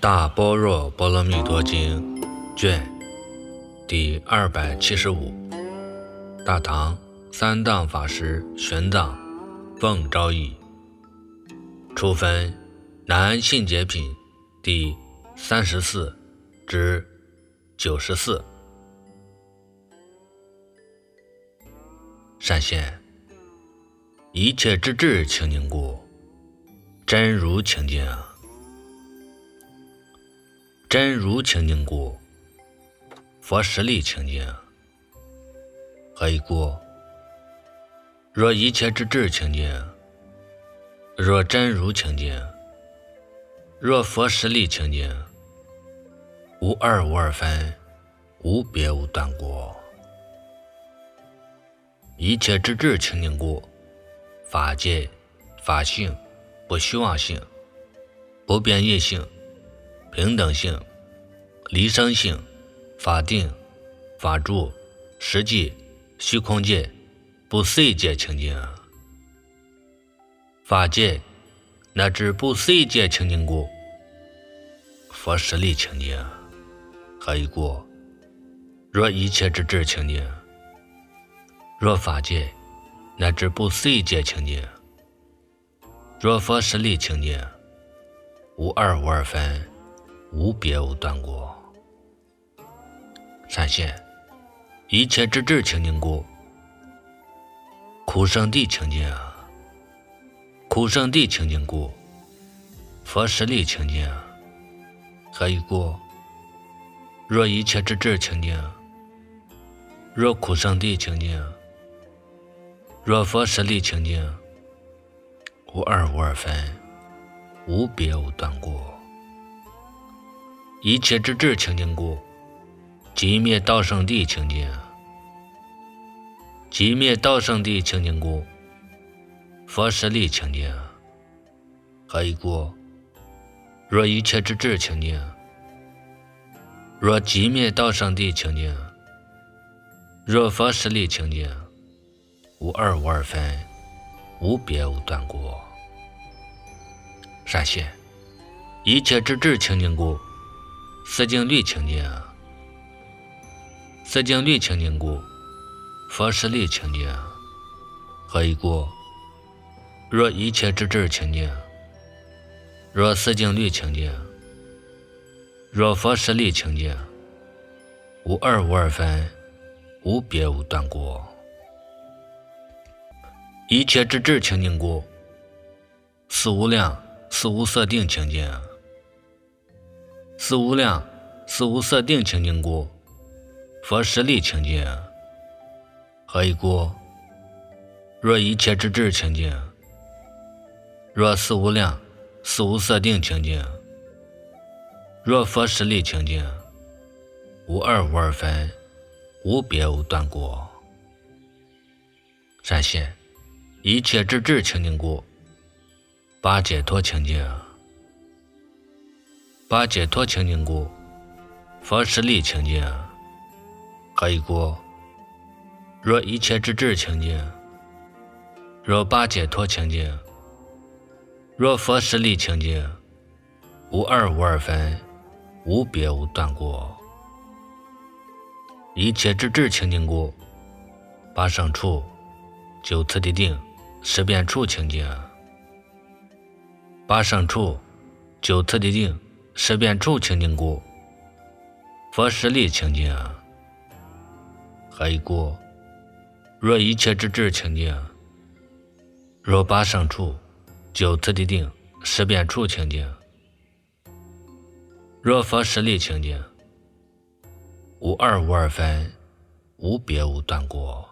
大般若波罗蜜多经卷第275，大唐三藏法师玄奘奉诏译，初分南安信解品第34至94。善现一切之智清净故，真如清净。真如清净故，佛实力清净。何以故？若一切之智清净，若真如清净，若佛实力清净，无二无二分，无别无断过。一切之智清净故，法界、法性、不虚妄性、不变异性、平等性、离生性、法定、法住、实际、虚空界、不思议界清净。法界乃至不思议界清净故，佛实力清净。何以故？若一切之智清净，若法界乃至不思议界清净，若佛实力清净，无二无二分，无别无断过。善现一切之智清净故，苦圣地清净。苦圣地清净故，佛实力清净。何以故？若一切之智清净，若苦圣地清净，若佛实力清净，无二无二分，无别无断过。一切之智清净故，寂灭道圣地清净。寂灭道圣地清净故，佛实力清净。何以故？若一切之智清净，若寂灭道圣地清净，若佛实力清净，无二无二分，无别无断过。善现一切之智清净故，思境律清净。思境律清净故，佛实力清净。何以故？若一切之智清净，若思境律清净，若佛实力清净，无二无二分，无别无断过。一切之智清净故，四无量四无色定清净。四无量四无色定清净故，佛实力清净。何以故？若一切之智清净，若四无量四无色定清净，若佛实力清净，无二无二分，无别无断过。善现一切之智清净故，八解脱清净。八解脱清净故，佛实力清净。何以故？若一切之智清净，若八解脱清净，若佛实力清净，无二无二分，无别无断过。一切之智清净故，八胜处、九次第定、十遍处清净。八胜处、九次第定、十遍处清净故，佛实力清净。何以故？若一切之智清净，若八胜处、九次第定、十遍处清净，若佛实力清净，无二无二分，无别无断过。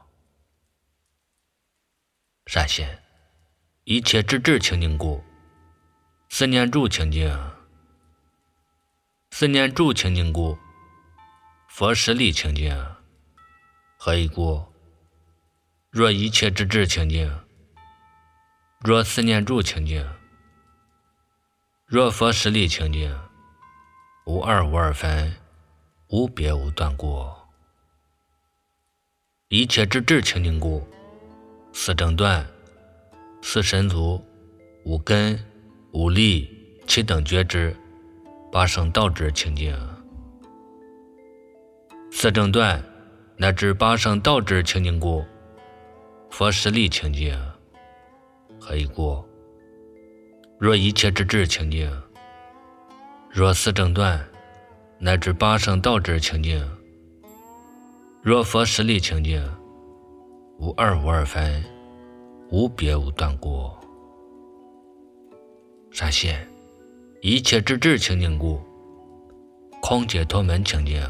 善现一切之智清净故，思念住清净。思念住清净故，佛实力清净。何以故？若一切之智清净，若思念住清净，若佛实力清净，无二无二分，无别无断过。一切之智清净故，四正断、四神足、五根、五力、七等觉知、 八圣道之清净。四正断乃至八圣道之清净故，佛实力清净。何以故？若一切之智清净，若四正断乃至八圣道之清净，若佛实力清净，无二无二分，无别无断过。闪现一切之智清净故，空解脱门清净。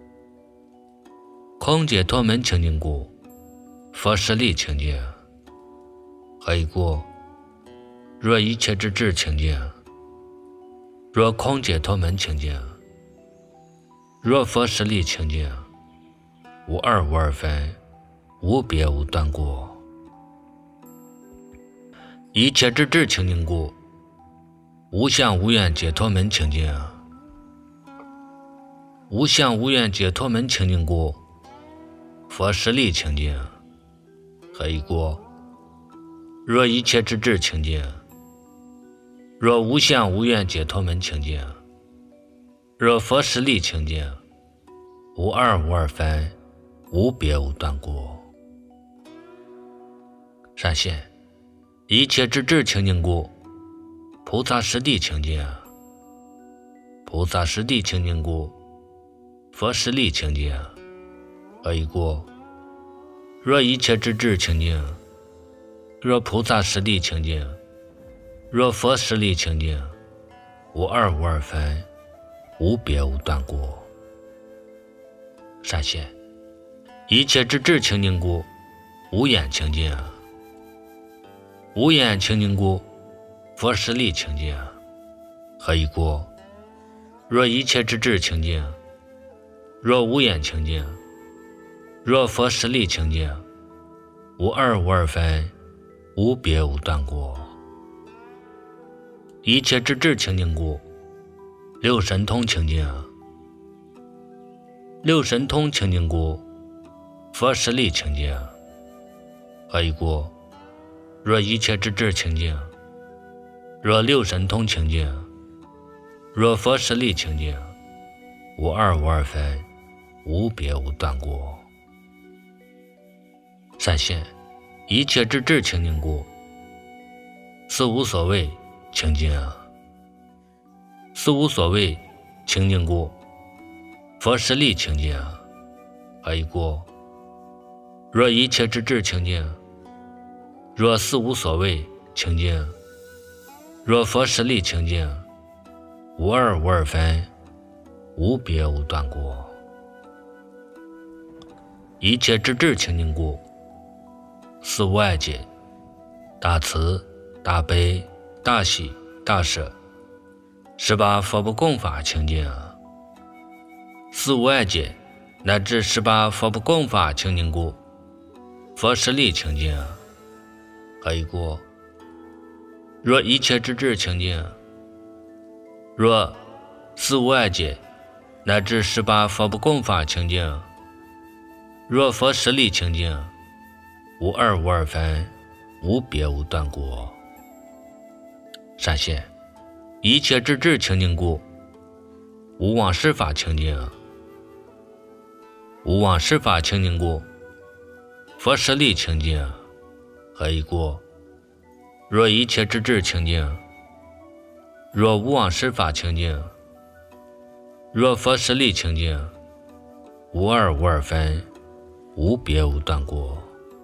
空解脱门清净故，佛实力清净。何以故？若一切之智清净，若空解脱门清净，若佛实力清净，无二无二分，无别无断过。一切之智清净故，无相无愿解脱门清净。无相无愿解脱门清净故，佛实力清净。何以故？若一切之智清净，若无相无愿解脱门清净，若佛实力清净，无二无二分，无别无断过。闪现一切之智清净故，菩萨实地清净。菩萨实地清净故，佛实力清净。何以故？若一切之智清净，若菩萨实地清净，若佛实力清净，无二无二分，无别无断过。闪现一切之智清净故，无眼清净。无眼清净故，佛实力清净。何以故？若一切之智清净，若无眼清净，若佛实力清净，无二无二分，无别无断过。一切之智清净故，六神通清净。六神通清净故，佛实力清净。何以故？若一切之智清净，若六神通清净，若佛实力清净，无二无二分，无别无断过。闪现一切之智清净故，四无所谓清净。四无所谓清净故，佛实力清净。何以故？若一切之智清净，若四无所谓清净，若佛实力清净，无二无二分，无别无断过。一切之智清净故，四无碍解，大慈大悲大喜大舍，十八佛不共法清净。四无碍解乃至十八佛不共法清净故，佛实力清净。何以故？若一切之智清净，若四无碍解乃至十八佛不共法清净，若佛实力清净，无二无二分，无别无断过。闪现一切之智清净故，无妄事法清净。无妄事法清净故，佛实力清净。何以故？若一切之智清净，若无妄事法清净，若佛实力清净，无二无二分，无别无断过。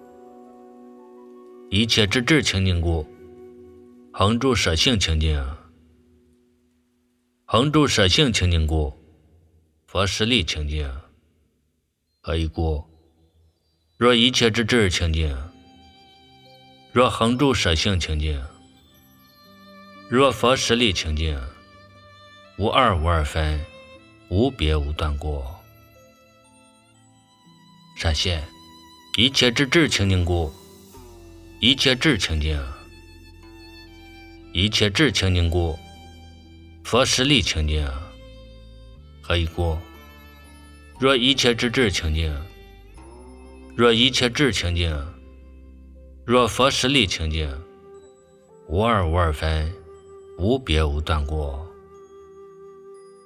一切之智清净故，恒住舍性清净。恒住舍性清净故，佛实力清净。何以故？若一切之智清净，若恒住舍性清净，若佛实力清净，无二无二分，无别无断过。闪现一切之智清净故，一切智清净。一切智清净故，佛实力清净。何以故？若一切之智清净，若一切智清净，若佛实力清净，无二无二分，无别无断过。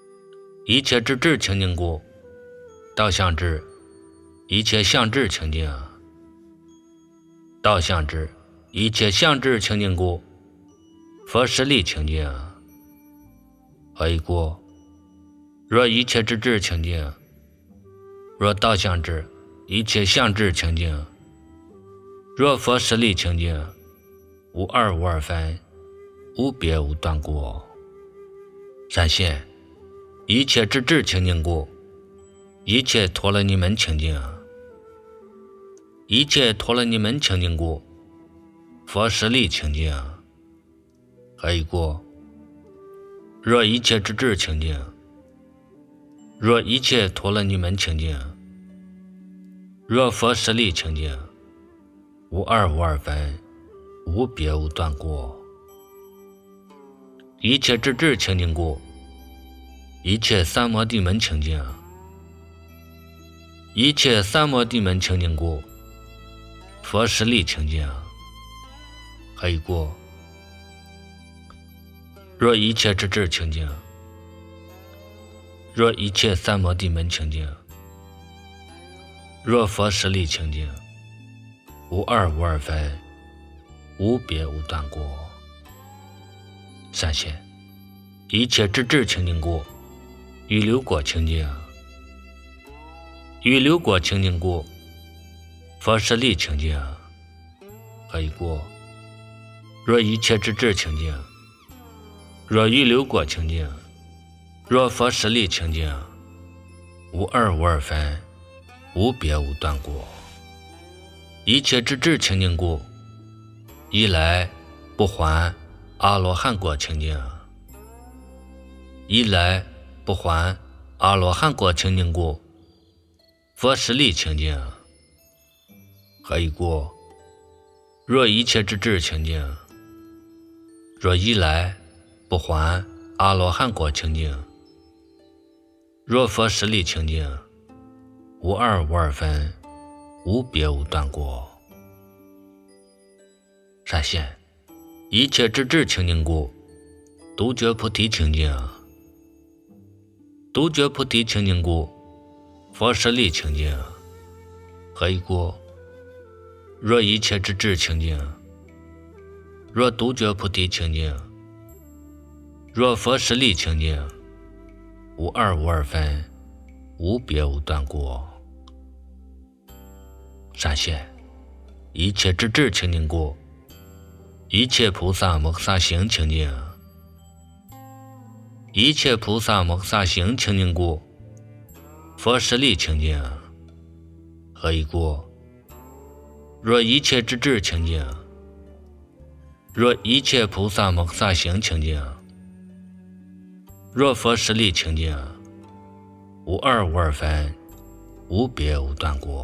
一切直指清净故，道相知，一切相知清净；道相知，一切相知清净故，佛实力清净。何以故？若一切直指清净，若道相知，一切相知清净；若佛实力清净，无二无二分，无别无断故。闪现一切直指清净故，一切陀罗尼门清净；一切陀罗尼门清净故，佛实力清净。何以故？若一切直指清净，若一切陀罗尼门清净，若佛实力清净，无二无二分，无别无断故。一切直指清净故，一切三摩地门清净；一切三摩地门清净故，佛实力清净。何以故？若一切直指清净，若一切三摩地门清净，若佛实力清净，无二无二分，无别无断故。闪现一切直指清净故，预流果清净；预流果清净故，佛实力清净。何以故？若一切直指清净，若预流果清净，若佛实力清净，无二无二分，无别无断故。一切直指清净故，一来不还阿罗汉果清净；一来不还阿罗汉果清净故，佛实力清净。何以故？若一切直指清净，若一来不还阿罗汉果清净，若佛实力清净，无二无二分，无别无断故。闪现一切直指清净故，独觉菩提清净；独觉菩提清净故，佛实力清净。何以故？若一切直指清净，若独觉菩提清净，若佛实力清净，无二无二分，无别无断故。闪现一切直指清净故，一切菩萨摩诃萨行清净；一切菩萨摩诃萨行清净故，佛实力清净。何以故？若一切直指清净，若一切菩萨摩诃萨行清净，若佛实力清净，无二无二分，无别无断故。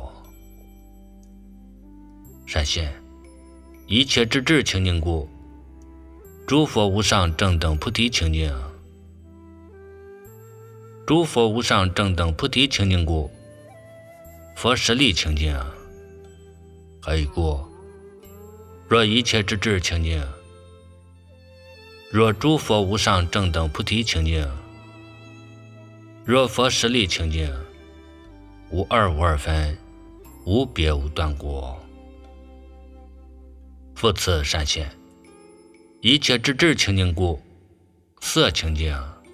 闪现一切直指清净故，诸佛无上正等菩提清净；诸佛无上正等菩提清净故，佛实力清净。何以故？若一切直指清净，若诸佛无上正等菩提清净，若佛实力清净，无二无二分，无别无断故。复次闪现一切直指清净故，色清净；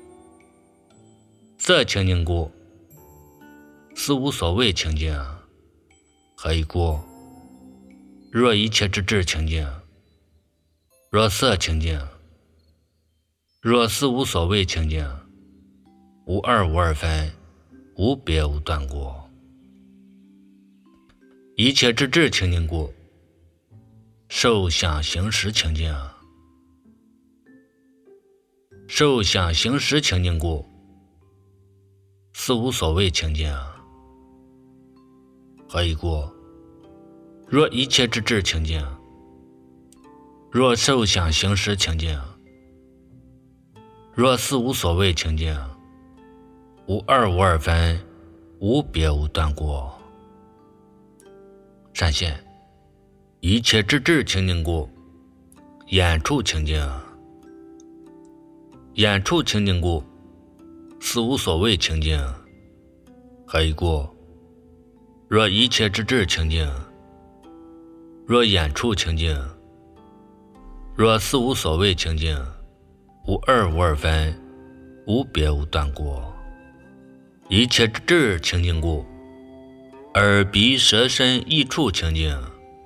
色清净故，思无所谓清净。何以故？若一切直指清净，若色清净，若思无所谓清净，无二无二分，无别无断故。一切直指清净故，受想行识清净；受想行识清净故，思无所谓清净。何以故？若一切直指清净，若受想行识清净，若思无所谓清净，无二无二分，无别无断故。闪现一切直指清净故，眼处清净；眼处清净故， 似无所谓清净。还一过，若一切之智清净，若眼处清净，若似无所谓清净，无二无二分，无别无断过。一切之智清净故，耳鼻舌身意处清净。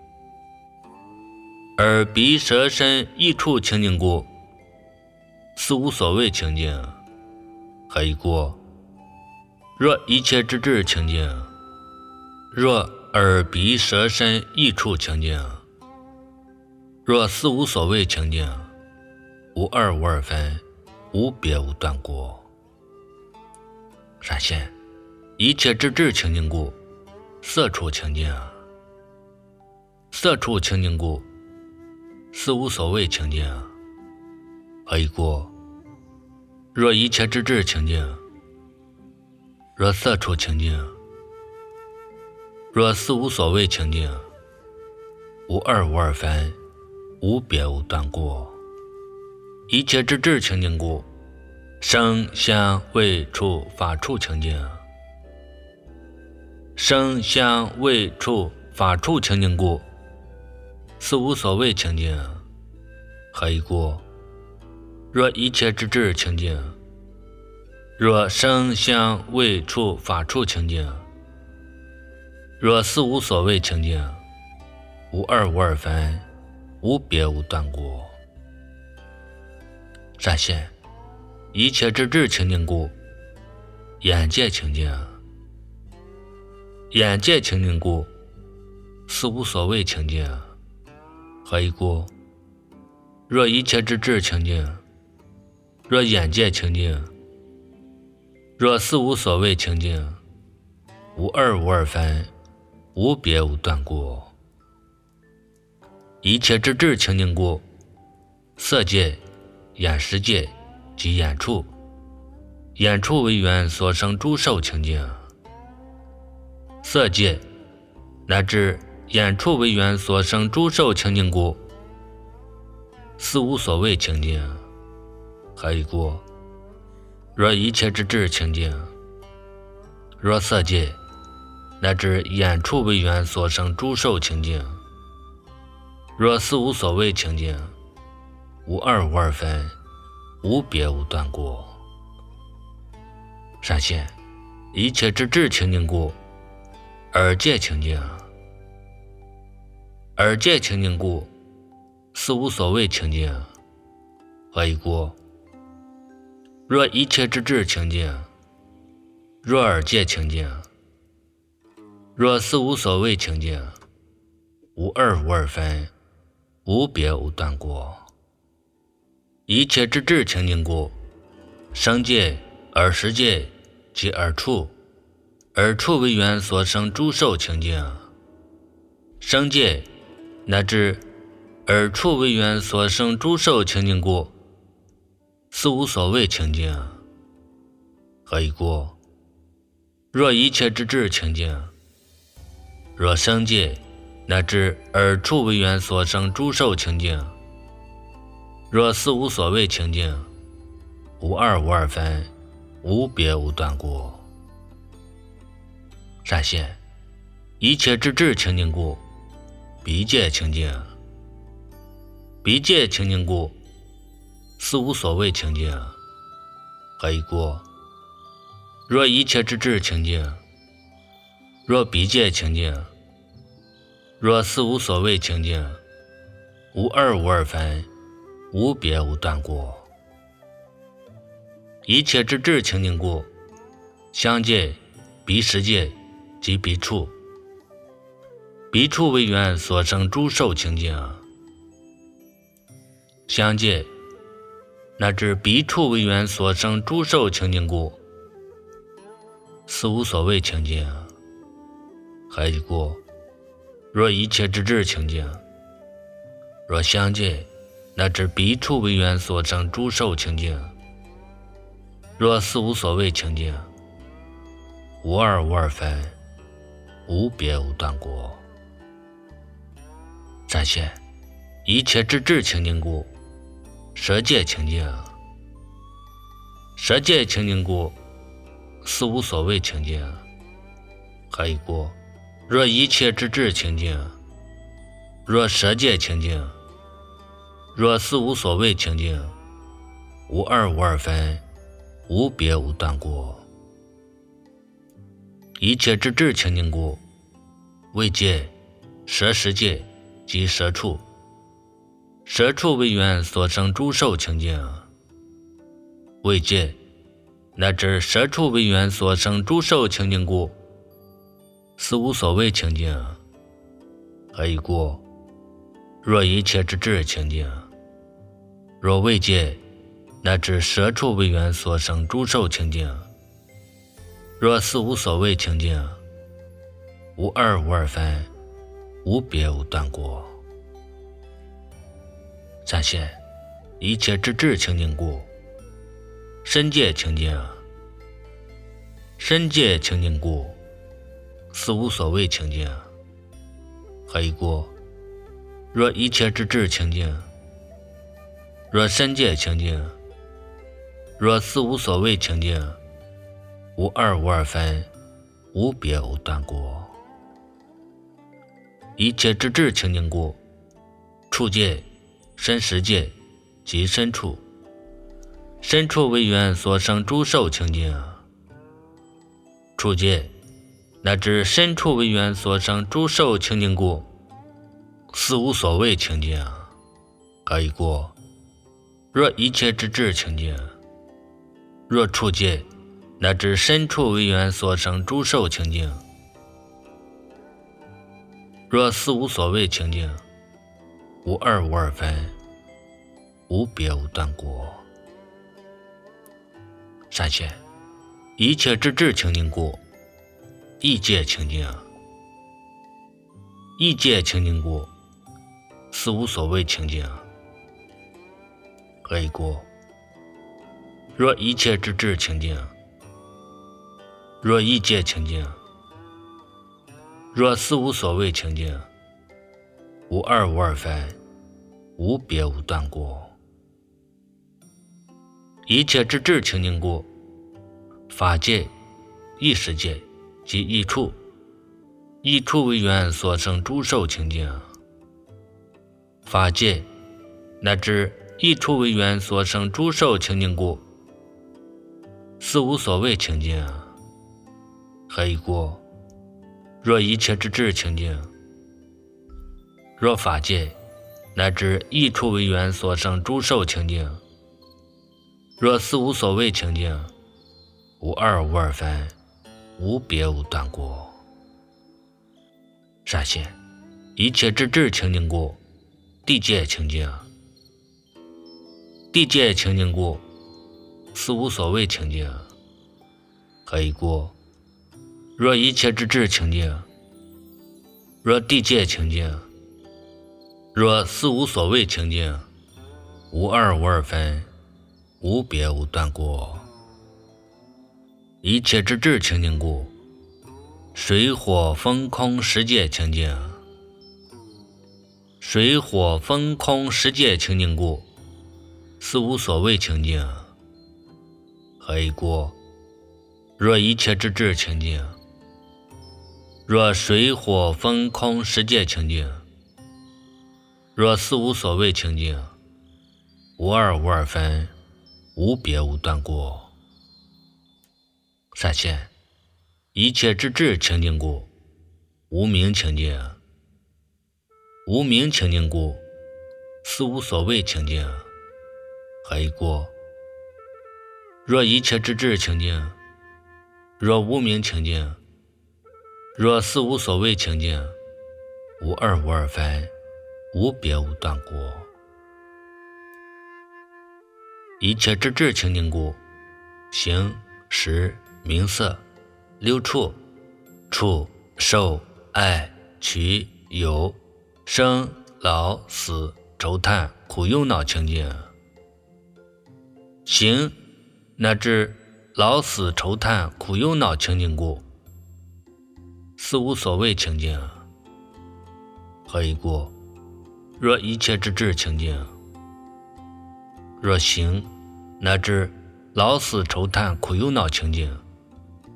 耳鼻舌身意处清净故，似无所谓清净。还一过，若一切之智清净，若耳鼻舌身意处清净，若似无所谓清净，无二无二分，无别无断过。闪现一切之智清净故，色处清净。色处清净故，似无所谓清净。还一过，若一切之智清净，若色处清净，若似无所谓清净，无二无二分，无别无断过。一切之智清净故，声香味触法处清净。声香味触法处清净故，似无所谓清净。还一过，若一切之智清净，若声香味触法处清净，若似无所谓清净，无二无二分，无别无断过。闪现一切之智清净故，眼界清净。眼界清净故，似无所谓清净。还一过，若一切之智清净，若眼界清净，若似无所谓清净，无二无二分，无别无断过。一切之智清净故，色界、眼识界及眼处，眼处为缘所生诸受清净。色界乃至眼处为缘所生诸受清净故，似无所谓清净。还一过，若一切之智清净，若色界乃至眼处为缘所生诸受清净，若似无所谓清净，无二无二分，无别无断过。闪现一切之智清净故，耳界清净。耳界清净故，似无所谓清净。还一过，若一切之智清净，若耳界清净，若似无所谓清净，无二无二分，无别无断过。一切之智清净故，声界、耳识界及耳处，耳处为缘所生诸受清净。声界乃至耳处为缘所生诸受清净故，似无所谓清净。还一过，若一切之智清净，若声界乃至耳处为缘所生诸受清净，若似无所谓清净，无二无二分，无别无断过。闪现一切之智清净故，鼻界清净。鼻界清净故，似无所谓清净。还一过，若一切之智清净，若鼻界清净，若似无所谓清净，无二无二分，无别无断过。一切之智清净故，香界、鼻识界及鼻处，鼻处为缘所生诸受清净。香界乃至鼻处为缘所生诸受清净故，似无所谓清净。还一过，若一切之智清净，若香界乃至鼻处为缘所生诸受清净，若似无所谓清净，无二无二分，无别无断过。闪现一切之智清净故，舌界清净。舌界清净故， 似无所谓情境。还有过若一切之智情境，若舍戒情境，若似无所谓情境，无二无二分，无别无断过。一切之智情境故，为戒、舍十戒及舍处。舍处为缘所生诸受情境，为戒乃至舍处为缘所生诸受情境故，似无所谓情境。还有过若一切之智情境，若为戒乃至舍处为缘所生诸受情境，若似无所谓情境，无二无二分，无别无断过。三线一切之智情境故，身戒情境，身戒情境故，似无所谓情境。还有过若一切之智情境，若身戒情境，若似无所谓情境，无二无二分，无别无断过。一切之智情境故，处戒、身十戒及身处。身处为缘所生诸受情境，处戒乃至身处为缘所生诸受情境故，似无所谓情境。还有过若一切之智情境，若处戒乃至身处为缘所生诸受情境，若似无所谓情境，无二无二分，无别无断过。三线一切之智情境故，意界情境，意界情境故，似无所谓情境。还有过若一切之智情境，若意界情境，若似无所谓情境，无二无二分，无别无断过。一切之智情境故，法界、意识界及意处。意处为缘所生诸受情境，法界乃至意处为缘所生诸受情境故，似无所谓情境。还有过若一切之智情境，若法界乃至意处为缘所生诸受情境，若似无所谓情境，无二无二分，无别无断过。三线一切之智情境故，地界情境，地界情境故，似无所谓情境。还有过若一切之智情境，若地界情境，若似无所谓情境，无二无二分，无别无断过。一切之智情境故，水火风空十界情境，水火风空十界情境故，似无所谓情境。还有过若一切之智情境，若水火风空十界情境，若似无所谓情境，无二无二分，无别无断过。三线一切之智情境故，无明情境，无明情境故，似无所谓情境。还有过若一切之智情境，若无明情境，若似无所谓情境，无二无二分，无别无断过。一切之智情境故，形、识、名色、六处、处、受、爱、取、有、生、老、死、愁叹、苦忧恼情境，形乃至老死愁叹苦忧恼情境故，似无所谓情境。还有过若一切之智情境，若形乃至老死愁叹苦忧恼情境，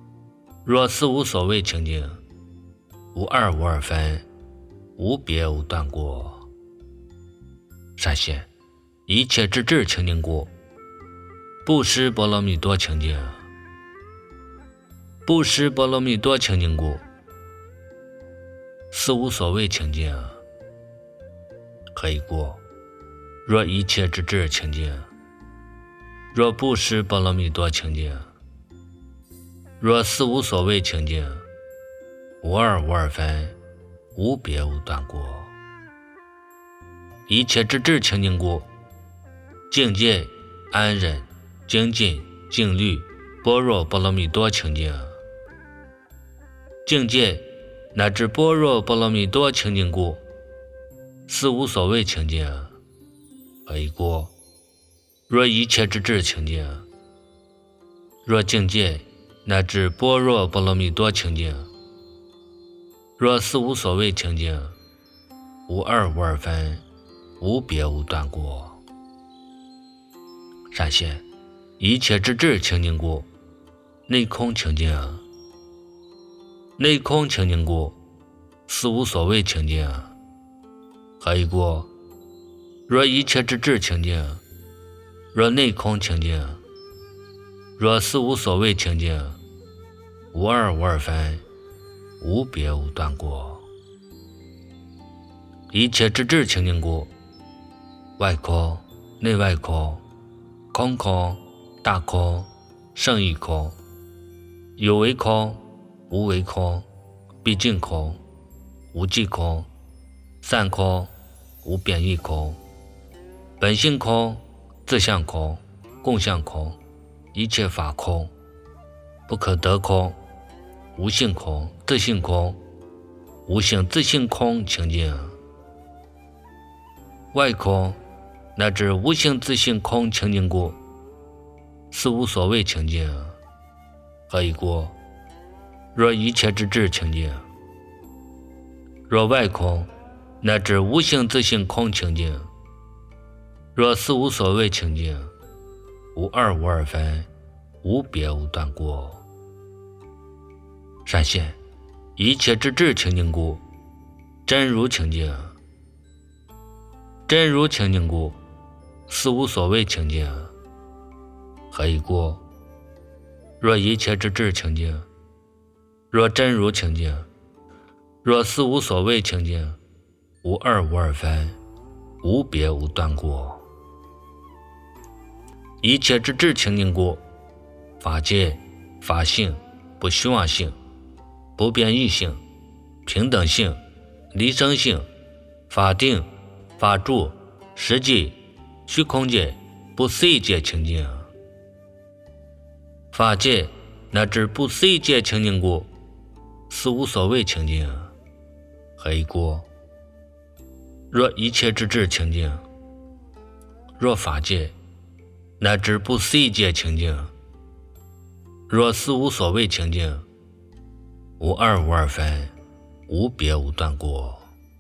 若四无所谓清净，无二无二分，无别无断过。闪现一切之智清净故，布施波罗蜜多清净，布施波罗蜜多清净故，四无所谓清净。可以过，若一切之智清净，若布施波罗蜜多清净，若四无所谓清净，无二无二分，无别无断过。一切之智清净故，境界安忍精进静虑般若波罗蜜多清净，境界乃至般若波罗蜜多清净故，四无所谓清净。可以过，若一切之智清净，若境界乃至般若波罗蜜多清净，若四无所谓清净，无二无二分，无别无断过。闪现一切之智清净故，内空清净，内空清净故，四无所谓清净。可以过，若一切之智清净，若内空清净，若四无所谓清净，无二无二分，无别无断过。一切之智清净故，外空内外空，空空大空胜义空，有为空无为空，毕竟空无际空，散空无变异空，本性空自相空共相空，一切法空不可得空，无性空自性空，无性自性空清净。外空乃至无性自性空清净故，四无所谓清净。可以过，若一切之智清净，若外空乃至无性自性空清净，若四无所谓清净，无二无二分，无别无断过。闪现一切之智清净故，真如清净，真如清净故，四无所谓清净。可以过，若一切之智清净，若真如清净，若四无所谓清净，无二无二分，无别无断过。一切之智清净故，法界法性不虚妄性，不变异性，平等性离生性，法定法住实际虚空界不思议界清净。法界乃至不思议界清净故，四无所谓清净。可以过，若一切之智清净，若法界乃至不思议界清净，若四无所谓清净，无二无二分，无别无断过。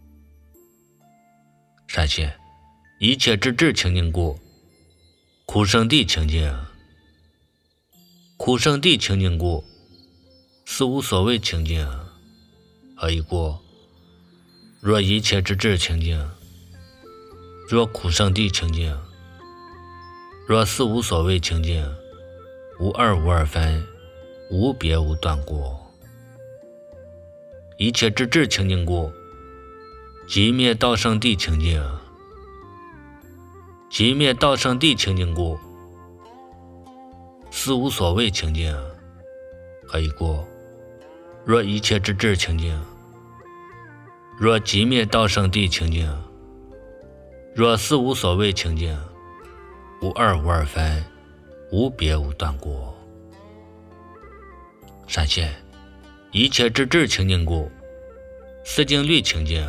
闪现一切之智清净故，苦生地清净，苦生地清净故，四无所谓清净。可以过，若一切之智清净，若苦生地清净，若四无所谓清净，无二无二分，无别无断过。一切之智清净故，寂灭道生地清净，寂灭道生地清净故，四无所谓清净。可以过，若一切之智清净，若寂灭道生地清净，若四无所谓清净，无二无二分，无别无断过。闪现一切之智清净故，四境律清净，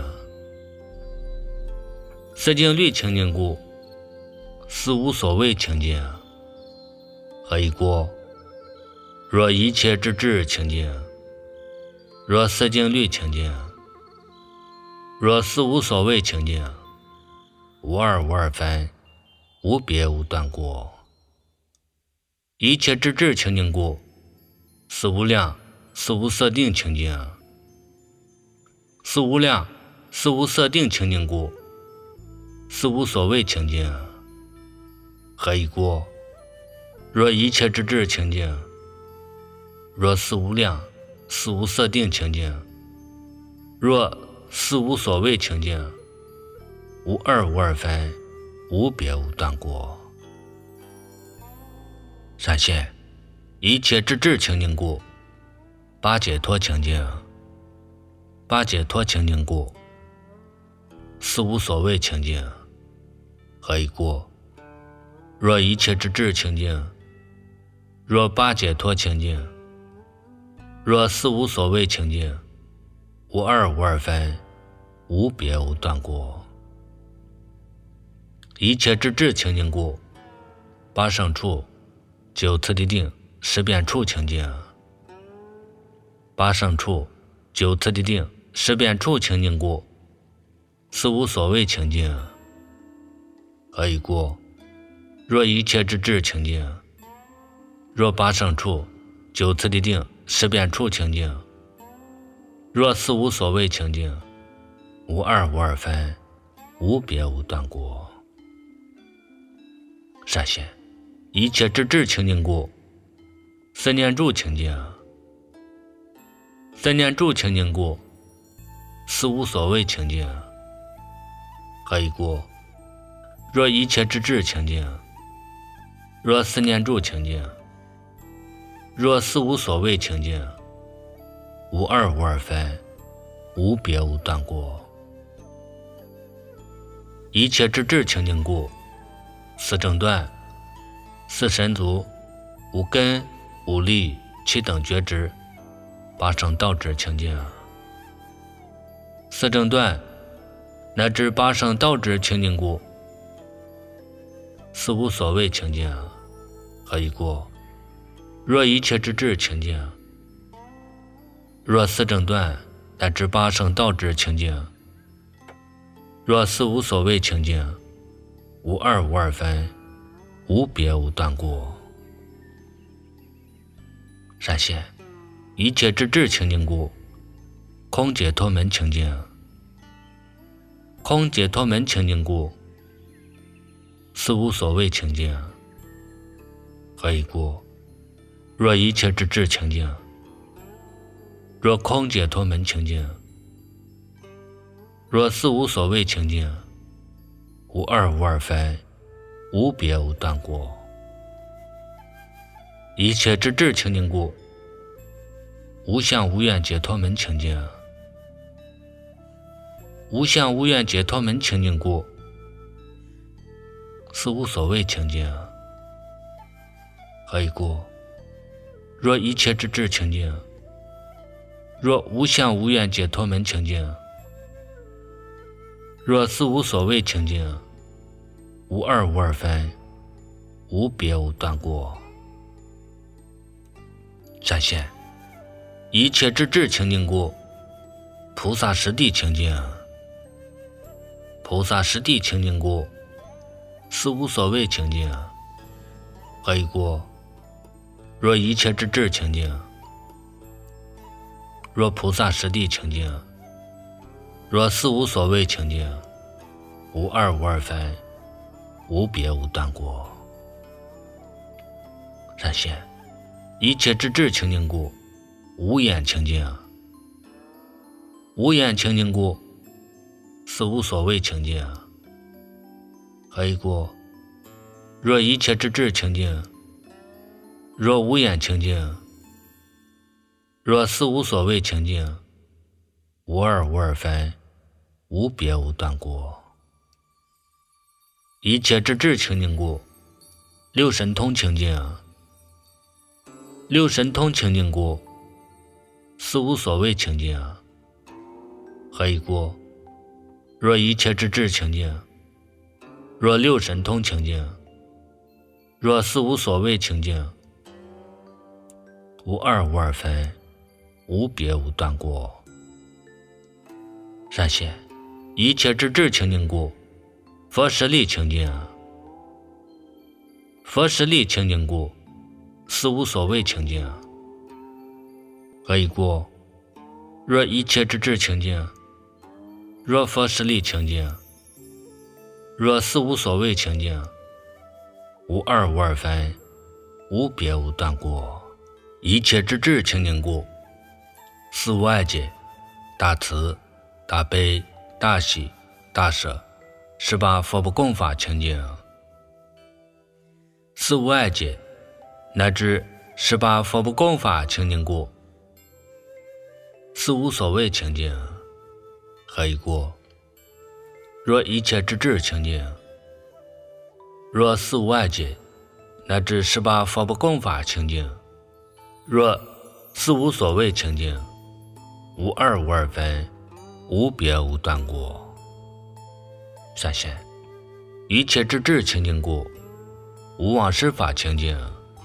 四境律清净故，四无所谓清净。可以过，若一切之智清净，若四境律清净，若四无所谓清净，无二无二分，无别无断过。一切之智清净故，四无量事无设定情境，事无量，事无设定情境故，事无所谓情境。何以故？若一切之智情境，若事无量，事无设定情境，若事无所谓情境，无二无二分，无别无断过。闪现一切之智情境故，八解脱情境，八解脱情境故，事无所谓情境。何以故？若一切之智情境，若八解脱情境，若事无所谓情境，无二无二分，无别无断过。一切之智情境故，八胜处，九次第定，十变处情境。八胜处，九次第定，十变处情境故，事无所谓情境。何以故？若一切之智情境，若八胜处，九次第定，十变处情境，若事无所谓情境，无二无二分，无别无断过。闪现一切之智情境故，四念住情境，四念住情境故，事无所谓情境。何以故？若一切之智情境，若四念住情境，若事无所谓情境，无二无二分，无别无断过。一切之智情境故，四正断，四神足，五根，五力，七等觉知，八圣道智情境。四正断乃至八圣道智情境故，事无所谓情境。何以故？若一切之智情境，若四正断乃至八圣道智情境，若事无所谓情境，无二无二分，无别无断过。闪现一切之智情境故，空解脱门情境，空解脱门情境故，事无所谓情境。何以故？若一切之智情境，若空解脱门情境，若事无所谓情境，无二无二分，无别无断过。一切之智情境故，无相无愿解脱门情境，无相无愿解脱门情境故，事无所谓情境。何以故？若一切之智情境，若无相无愿解脱门情境，若事无所谓情境，无二无二分，无别无断过。闪现一切之智情境故，菩萨实地情境，菩萨实地情境故，事无所谓情境。何以故？若一切之智情境，若菩萨实地情境，若事无所谓情境，无二无二分，无别无断过。闪现一切之智情境故，无眼情境，无眼情境故，事无所谓情境。何以故？若一切之智情境，若无眼情境，若事无所谓情境，无二无二分，无别无断过。一切之智情境故，六神通情境，六神通情境故，事无所谓情境。何以故？若一切之智情境，若六神通情境，若事无所谓情境，无二无二分，无别无断过。闪现一切之智情境故，佛实力情境，佛实力情境故，事无所谓情境。 何以故？若一切之智清净，若佛实力清净，若四无所谓清净，无二无二分，无别无断过。一切之智清净故，四无碍界，大慈、大悲、大喜、大舍，18佛不共法清净。四无碍界，乃至18佛不共法清净故，四无所谓清净。何以故？若一切之智清净，若四无碍界，乃至18佛不共法清净，若四无所谓清净，无二无二分，无别无断过。善现，一切之智清净故，无妄施法清净。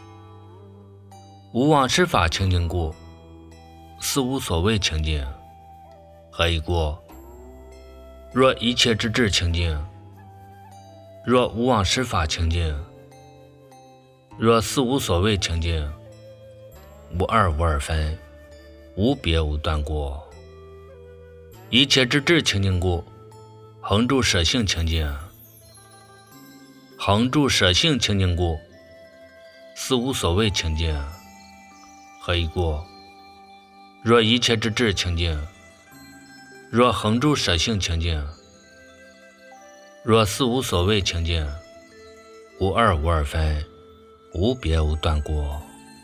无妄施法清净故，四无所谓清净。何以故？若一切之智清净，若无妄施法清净，若四无所谓清净，无二无二分，无别无断过。一切之智清净故，恒住舍性清净。恒住舍性清净故，四无所谓清净。何以故？若一切之智清净，若恒住舍性清净，若四无所谓清净，无二无二分，无别无断过。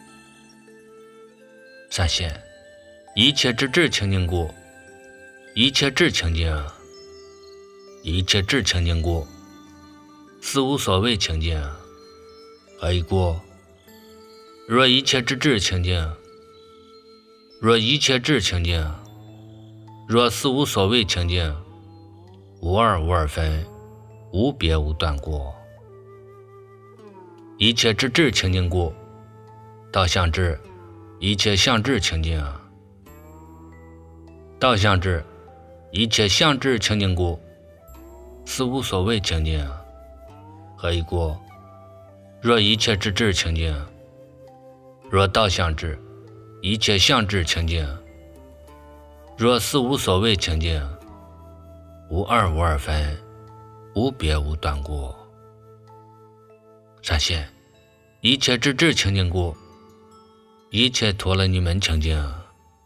善现，一切之智清净故，一切智清净。一切智清净故，四无所谓清净。何以故？若一切之智清净，若一切智清净，若四无所谓清净，无二无二分，无别无断过。一切之智清净故，道相智，一切相智清净。道相智，一切相智清净故，四无所谓清净。何以故？若一切之智清净，若道相智，一切相智清净，若四无所谓清净，无二无二分，无别无断过。善现，一切之智清净故，一切陀罗尼门清净。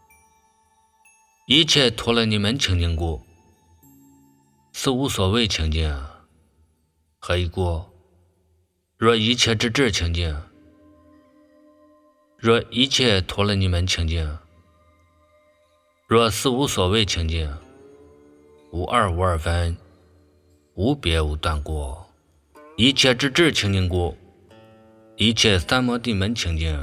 一切陀罗尼门清净故，四无所谓清净。何以故？若一切之智清净，若一切陀罗尼门清净，若四无所谓清净，无二无二分，无别无断过。一切之智清净故，一切三摩地门清净。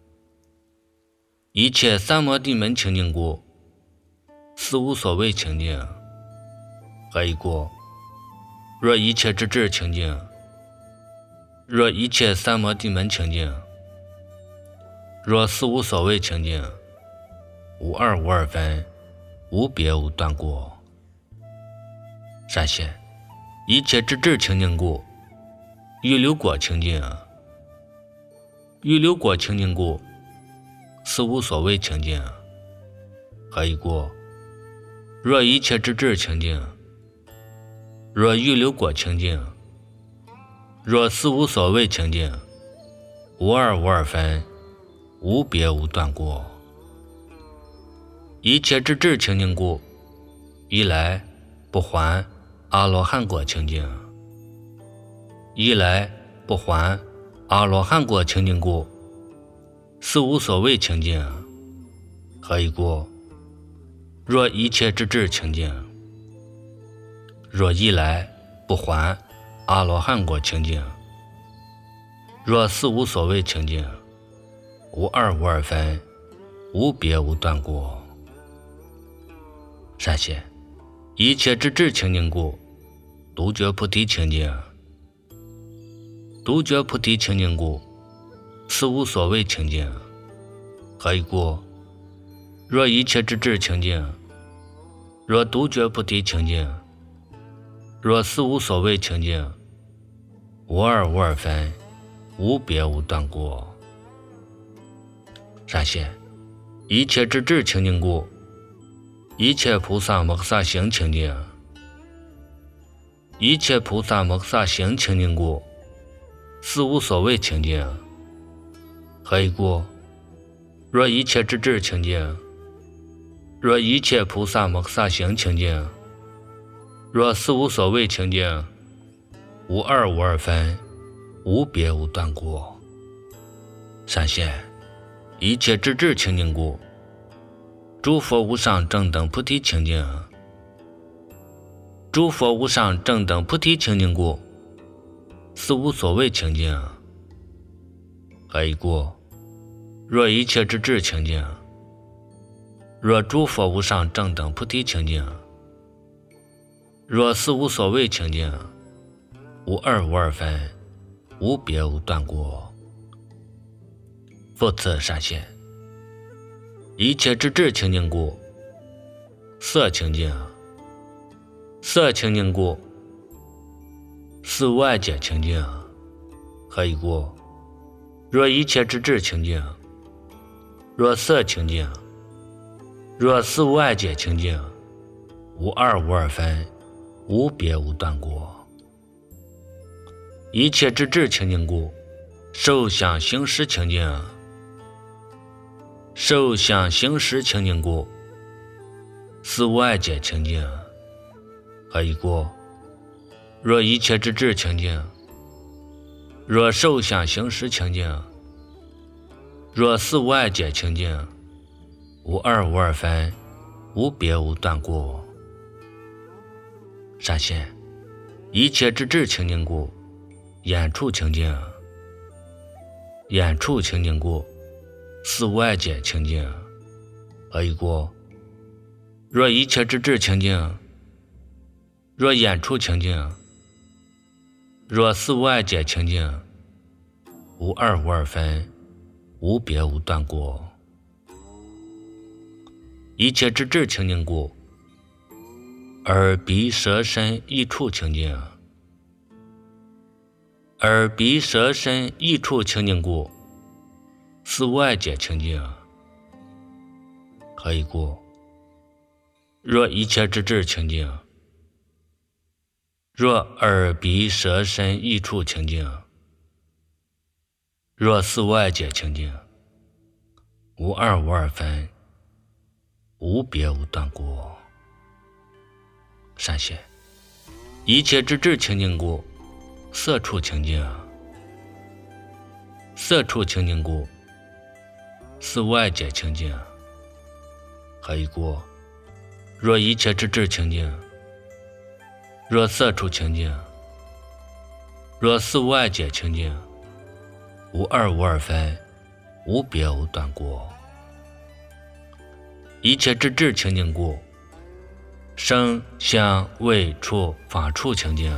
一切三摩地门清净故，四无所谓清净。何以故？若一切之智清净，若一切三摩地门清净，若四无所谓清净，无二无二分，无别无断过。善现，一切之智清净故，欲流果清净。欲流果清净故，四无所谓清净。何以故？若一切之智清净，若欲流果清净，若四无所谓清净，无二无二分，无别无断过。一切之智清净故，一来不还阿罗汉果清净。一来不还阿罗汉果清净故，四无所谓清净。何以故？若一切之智清净，若一来不还阿罗汉果清净，若四无所谓清净，无二无二分，无别无断过。善现，一切之智清净故，独觉菩提清净。独觉菩提清净故，四无所谓清净。何以故？若一切之智清净，若独觉菩提清净，若四无所谓清净，无二无二分，无别无断过。善现， 一切之智清净故，一切菩萨摩诃萨行清净。一切菩萨摩诃萨行清净故，四无所谓清净。何以故？若一切之智清净，若一切菩萨摩诃萨行清净，若四无所谓清净，无二无二分，无别无断故。闪现一切之智清净故，诸佛无上正等菩提清净。诸佛无上正等菩提清净故，四无所谓清净。何以故？若一切之智清净，若诸佛无上正等菩提清净，若四无所谓清净，无二无二分，无别无断故。复次闪现一切之智清净故，色清净。色清净故，四无碍解清净。何以故？若一切之智清净，若色清净，若四无碍解清净，无二无二分，无别无断故。一切之智清净故，受想行识清净。受想行识清净故，四无碍解清净。何以故？若一切之智清净，若受想行识清净，若四无碍解清净，无二无二分，无别无断故。闪现一切之智清净故，眼处清净。眼处清净故，四无碍解清净。何以故？若一切之智清净，若眼处清净，若四无碍解清净，无二无二分，无别无断故。一切之智清净故，耳鼻舌身意处清净。耳鼻舌身意处清净故，四无碍解清净。何以故？若一切之智清净，若耳鼻舌身意处清净，若四无碍解清净，无二无二分，无别无断故。闪现一切之智清净故，色处清净。色处清净故，四无碍解清净。何以故？若一切之智清净，若色处清净，若四无碍解清净，无二无二分，无别无断故。一切之智清净故，声香味触法处清净。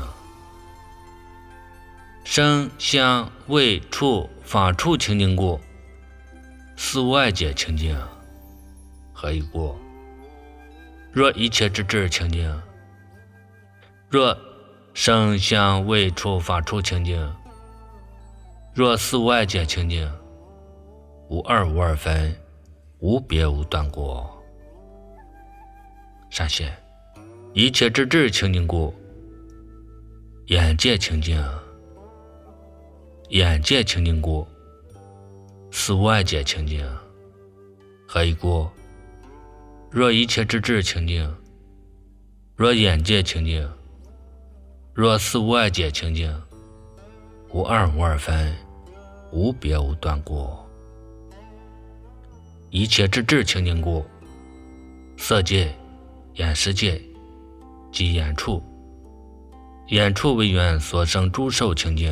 声香味触法处清净故，四无碍解清净。何以故？若一切之智清净，若声香味触法处清净，若四无碍解清净，无二无二分，无别无断故。闪现一切之智清净故，眼界清净。眼界清净故，四无碍解清净。何以故？若一切之智清净，若眼界清净，若四无碍解清净，无二无二分，无别无断故。一切之智清净故，色界、眼识界及眼处，眼处为缘所生诸受清净。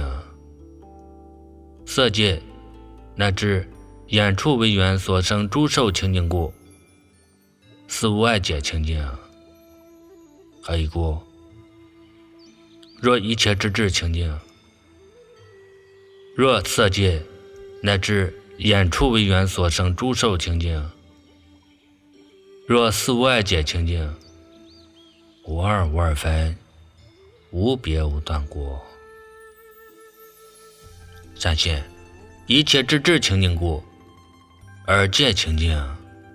色界乃至眼处为缘所生诸受清净故，四无碍解清净。何以故？若一切之智清净，若色界乃至眼处为缘所生诸受清净，若四无碍解清净，无二无二分，无别无断故。闪现一切之智清净故，耳界清净。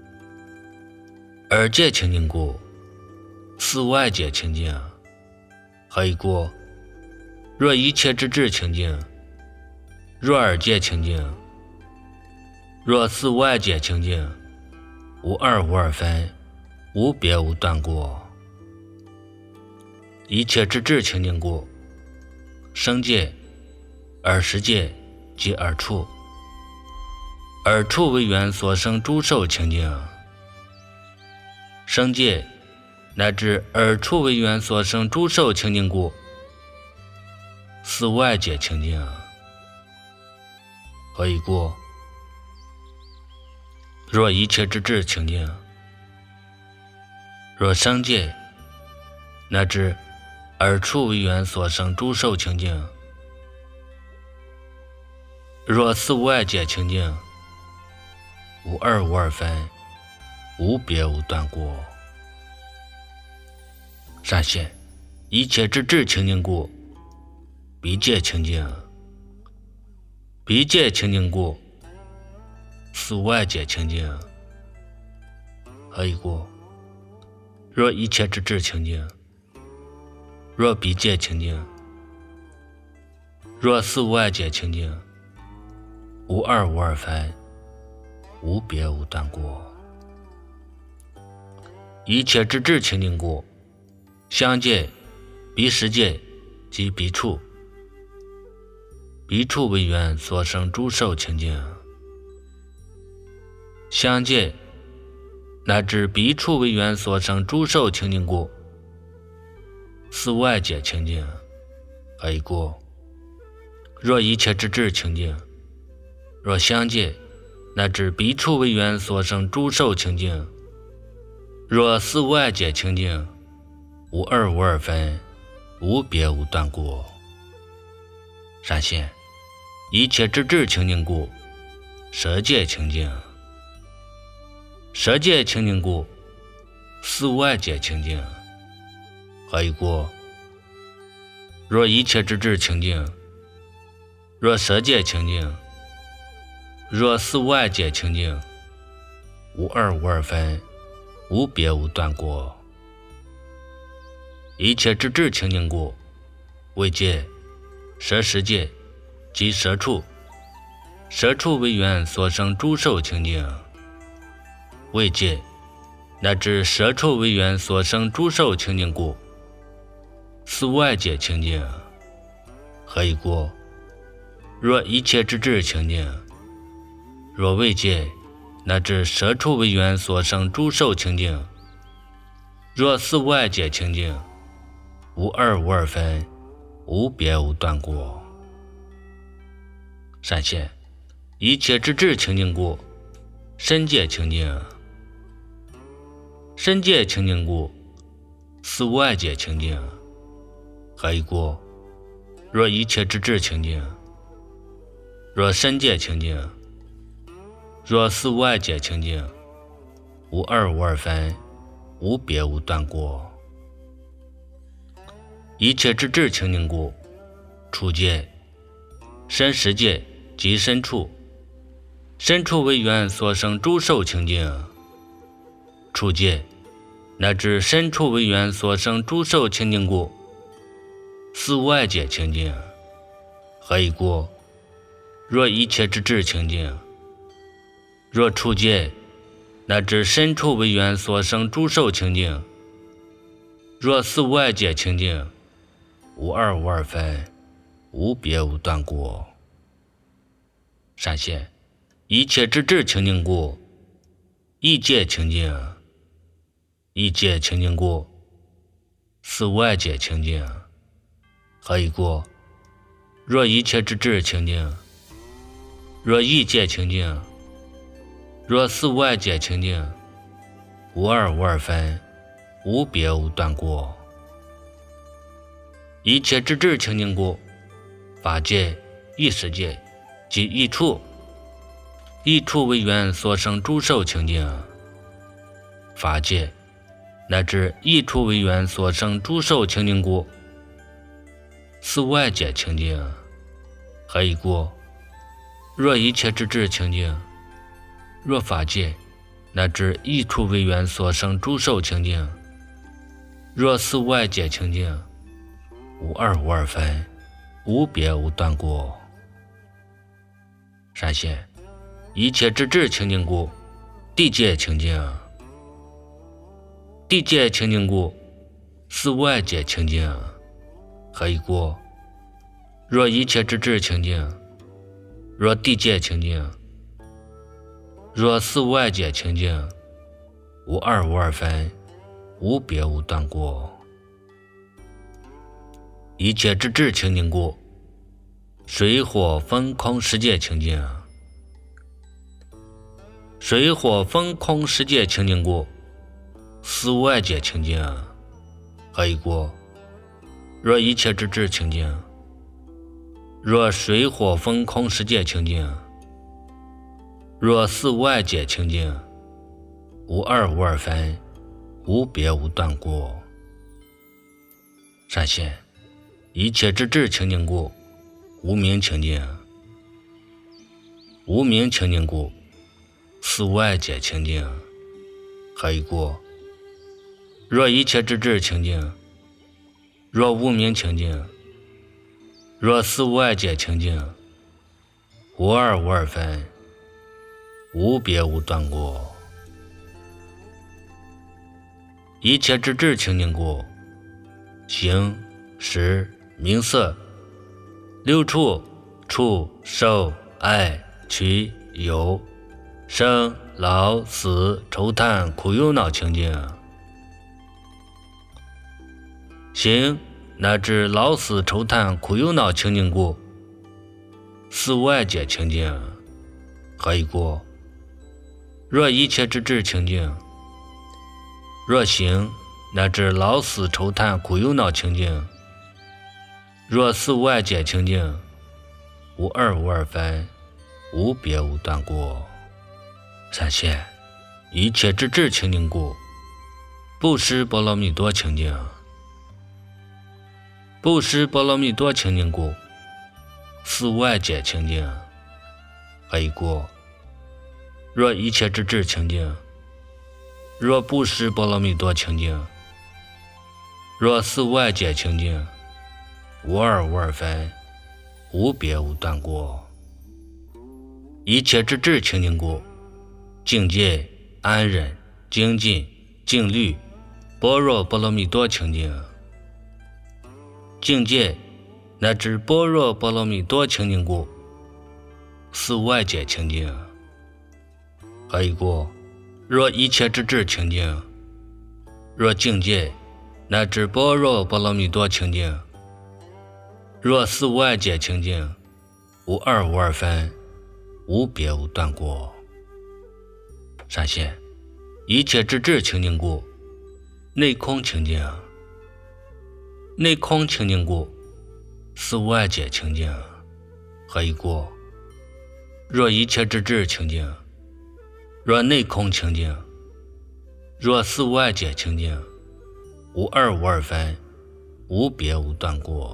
二界清净故，四外界清净。何以故？若一切之智清净，若二界清净，若四外界清净，无二无二分，无别无断故。一切之智清净故，生界、二十界及二处，二处为缘所生诸受清净。生界乃至二处为缘所生诸受清净故，四外界清净。何以故？若一切之智清净，若生界乃至二处为缘所生诸受清净，若四外界清净，无二无二分，无别无断故。善现一切之智清净故，彼界清净。彼界清净故，四外界清净。何以故？若一切之智清净，若彼界清净，若四外界清净，无二无二分，无别无断故。一切之智清净故，相界、彼时界及彼处，彼处为缘所生诸受清净。相界乃至彼处为缘所生诸受清净故，四外界清净。何以故？若一切之智清净，若相界乃至彼处为缘所生诸受清净，若四外界清净，无二无二分，无别无断故。善现一切之智清净故，舍界清净。舍界清净故，四外界清净。何以故？若一切之智清净，若舍界清净，若四外界清净，无二无二分，无别无断故。一切之智清净故，为界、舍十界及舍处，舍处为缘所生诸受清净。为界乃至舍处为缘所生诸受清净故，四外界清净。何以故？若一切之智清净，若为界乃至舍处为缘所生诸受清净，若四外界清净，无二无二分，无别无断故。善现一切之智清净故，身界清净。身界清净故，四外界清净。何以故？若一切之智清净，若身界清净，若四外界清净，无二无二分，无别无断故。一切之智清净故，处界、身十界及身处，身处为缘所生诸受清净。处界乃至身处为缘所生诸受清净故，四外界清净。何以故？若一切之智清净，若处界乃至身处为缘所生诸受清净，若四外界清净，无二无二分，无别无断故。善现一切之智清净故，意界清净。意界清净故，四外界清净。何以故？若一切之智清净，若意界清净，若四外界清净，无二无二分，无别无断故。一切之智清净故，法界、意识界及意处，意处为缘所生诸受清净。法界乃至意处为缘所生诸受清净故，四外界清净。何以故？若一切之智清净，若法界、 乃至一处为缘所生诸受清净。若四无碍界清净，无二无二分，无别无断故。善现一切之智清净故，地界清净。地界清净故，四无碍界清净。何以故？若一切之智清净，若地界清净，若四无碍界清净，无二无二分，无别无断故。一切之智清净故，水火风空世界清净。水火风空世界清净故，四无碍界清净。何以故？若一切之智清净，若水火风空世界清净，若四无碍界清净，无二无二分，无别无断故。善现一切之智清净故，无明清净。无明清净故，四无碍界清净。何以故？若一切之智清净，若无明清净，若四无碍界清净，无二无二分，无别无断故。一切之智清净故，形识名色六处触受爱取有生老死愁叹苦忧恼清净。行乃至老死愁叹苦忧恼清净故，四无碍界清净。何以故？若一切之智清净，若行乃至老死愁叹苦忧恼清净，若四无碍界清净，无二无二分，无别无断故。善现一切之智清净故，布施波罗蜜多清净。布施波罗蜜多清净故，四无碍界清净。何以故？若一切之智清净，若布施波罗蜜多清净，若四无碍界清净，无二无二分，无别无断故。一切之智清净故，境界安忍精进静虑般若波罗蜜多清净。境界乃至般若波罗蜜多清净故，四无碍界清净。何以故？若一切之智清净，若境界乃至般若波罗蜜多清净，若四无碍界清净，无二无二分，无别无断故。善现一切之智清净故，内空清净。内空清净故，四无碍界清净。何以故？若一切之智清净，若内空清净，若四无碍界清净，无二无二分，无别无断故。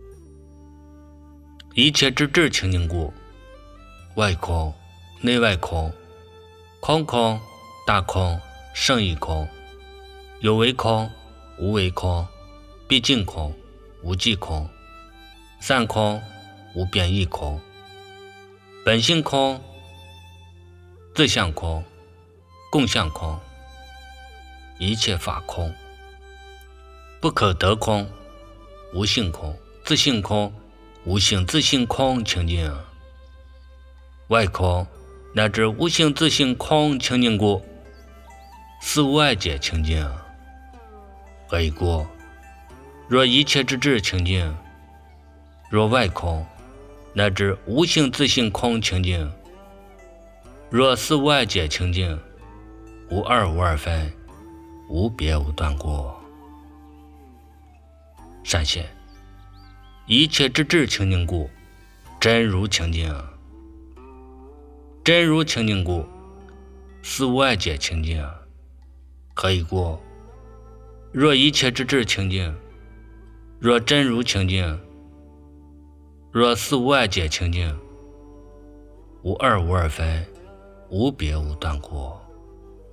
一切之智清净故，外空内外空，空空大空胜义空，有为空无为空，毕竟空无际空，散空无变异空，本性空自相空共相空，一切法空，不可得空无性空自性空无性自性空清净。外空乃至无性自性空清净故，四无碍界清净。何以故？若一切之智清净，若外空乃至无性自性空清净，若四无碍界清净，无二无二分，无别无断故。善现一切之智清净故，真如清净。真如清净故，四无碍界清净。何以故？若一切之智清净，若真如清净，若四无碍界清净，无二无二分，无别无断故。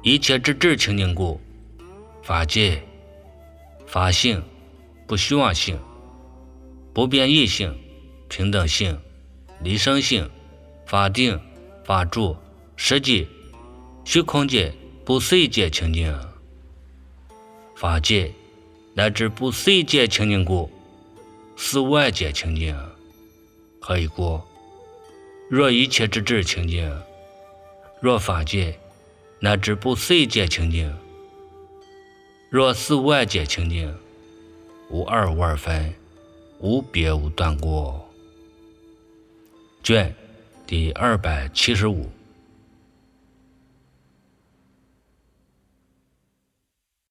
一切之智清净故，法界、法性、不虚妄性、不变异性、平等性、离生性、法定、法住、实际、虚空界、不随界清净。法界乃至不随界清净故，四无碍界清净。何以故？若一切之智清净，若法界乃至不随界清净，若四无碍界清净，无二无二分，无别无断过。卷第275。